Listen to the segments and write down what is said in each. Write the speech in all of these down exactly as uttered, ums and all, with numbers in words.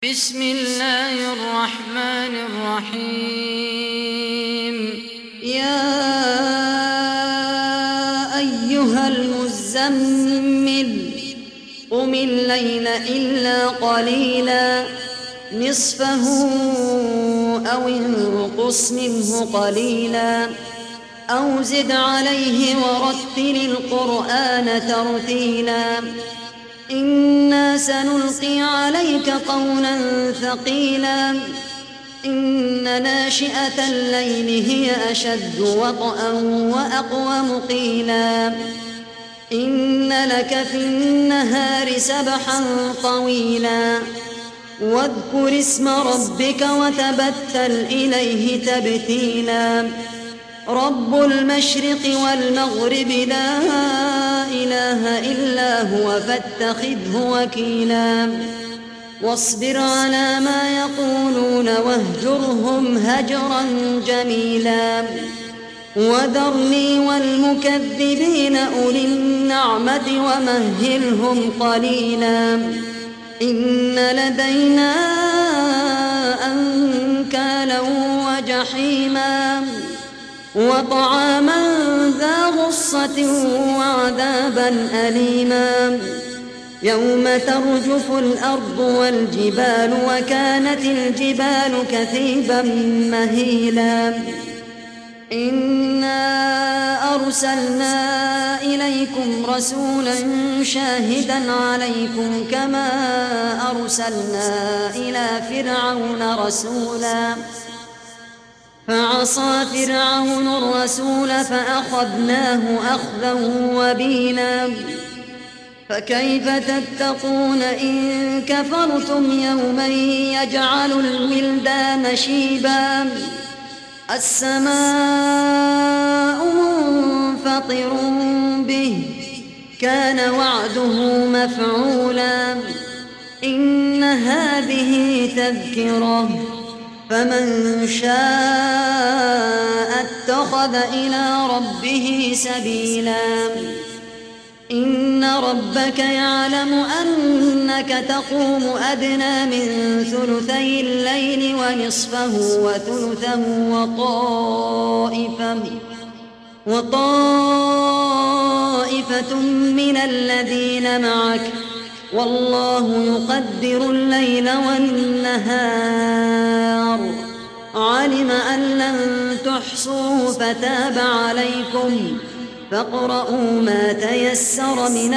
بسم الله الرحمن الرحيم. يا أيها المزمل قم الليل إلا قليلا نصفه أو انقص منه قليلا أو زد عليه ورتل القرآن ترتيلا إنا سنلقي عليك قولا ثقيلا إن ناشئة الليل هي أشد وطئا وأقوم قيلا إن لك في النهار سبحا طويلا واذكر اسم ربك وتبتل إليه تبتيلا رب المشرق والمغرب لا إله إلا هو فاتخذه وكيلا واصبر على ما يقولون واهجرهم هجرا جميلا وذرني والمكذبين أولي النعمة ومهلهم قليلا إن لدينا أنكالا وجحيما وطعاما ذا غصة وعذابا أليما يوم ترجف الأرض والجبال وكانت الجبال كثيبا مهيلا إنا أرسلنا إليكم رسولا شاهدا عليكم كما أرسلنا إلى فرعون رسولا فعصى فرعون الرسول فأخذناه أخذا وبيلا فكيف تتقون إن كفرتم يوما يجعل الولدان شيبا السماء منفطر به كان وعده مفعولا إن هذه تذكرة فمن شاء اتخذ إلى ربه سبيلا إن ربك يعلم أنك تقوم أدنى من ثلثي الليل ونصفه وثلثه وطائفة وطائفة من الذين معك والله يقدر الليل والنهار علم أن لن تحصوه فتاب عليكم فاقرؤوا ما تيسر من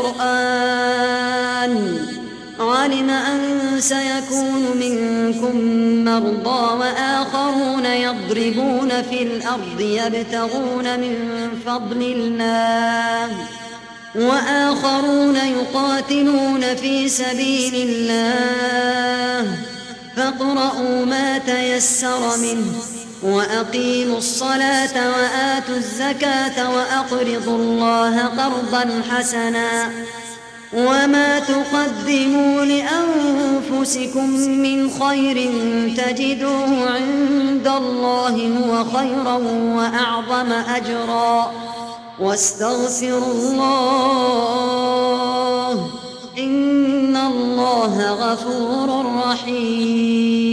القرآن علم أن سيكون منكم مرضى وآخرون يضربون في الأرض يبتغون من فضل الله وآخرون يقاتلون في سبيل الله فاقرؤوا ما تيسر منه وأقيموا الصلاة وآتوا الزكاة وأقرضوا الله قرضا حسنا وما تقدموا لأنفسكم من خير تجدوه عند الله هو خيرا وأعظم أجرا واستغفروا الله إن الله غفور رحيم.